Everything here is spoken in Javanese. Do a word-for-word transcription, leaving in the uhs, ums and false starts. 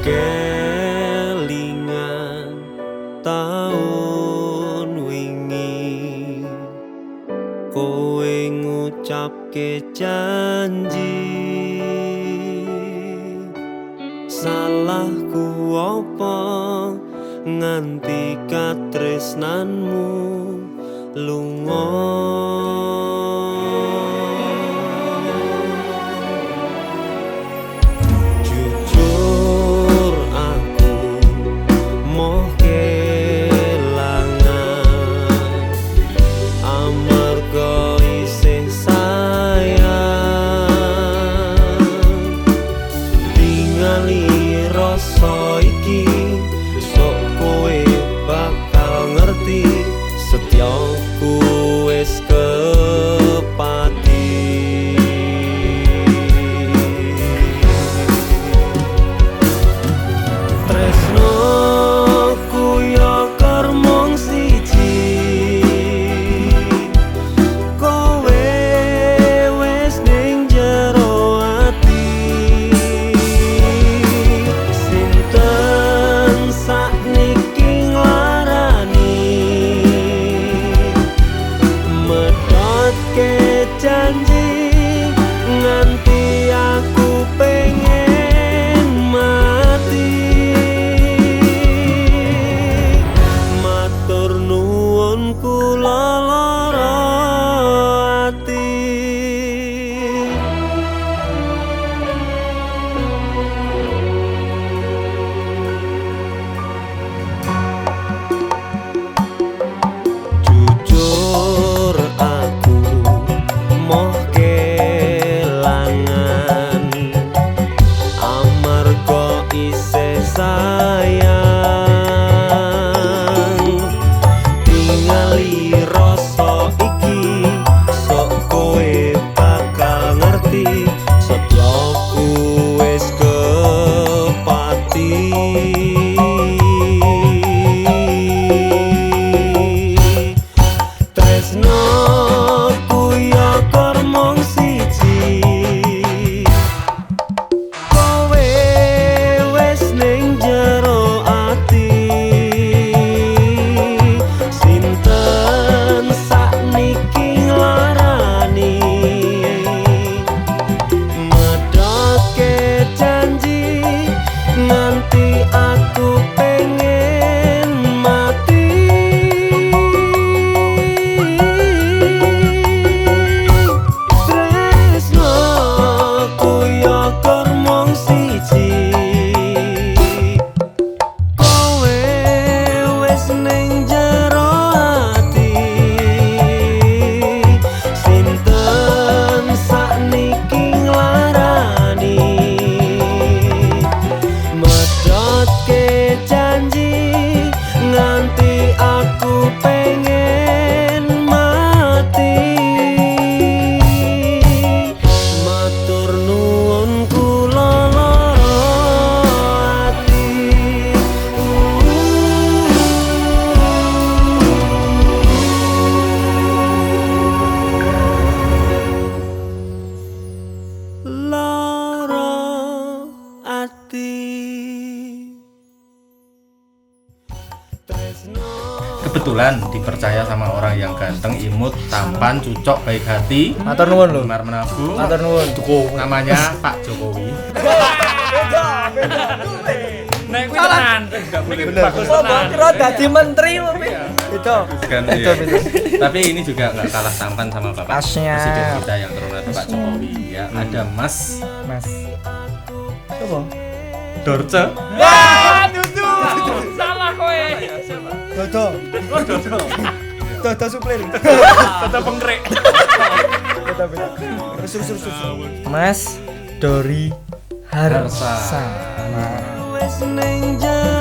kelingan taun wingi kowe ngucapke janji salahku apa nganti katresnanmu lunga jujur aku moh kelangan amarga isih sayang tingali rasa iki sok kowe bakal ngerti setyaku wis kepati tresnoku ya karmong siji kowe wis ning jero ati sinten sakniki nglarani medhotke janji nganti aku pengen mati matur nuwun kula lara ati jujur aku moh kelangan amarga isih sayang tingali rasa iki sok kowe bakal ngerti setyaku wis kepati tresnoku ya karmong siji kowe wis ning jero ati sinten sakniki nglarani medhotke janji nganti aku pengen mati tresnoku ya karmong siji kowe wis ning jero ati sinten sakniki nglarani medhotke janji nganti aku pengen mati matur nuwun kula lara ati lara ati tresno Kebetulan dipercaya sama orang yang ganteng, imut, tampan, cucok, baik hati, Matur nuwun lho. gemar menabung. Matur nuwun. Namanya Pak Jokowi. Nek kuwi tenan, enggak boleh bagus Oh, tenan. kira dadi menteri tapi. Itu. Kan, iya. Tapi ini juga nggak kalah tampan sama Bapak Masnya. Presiden kita yang terhormat Pak Jokowi. Ya, ada Mas Mas. Coba. Dorce. Wah, dudu. Salah kowe. Dodo. Dodo. Dodo suplir. Kata pengkrek. Beda beda. Terus terus terus. Mas Dori Harsa. Harsa. Nah. wis ning jero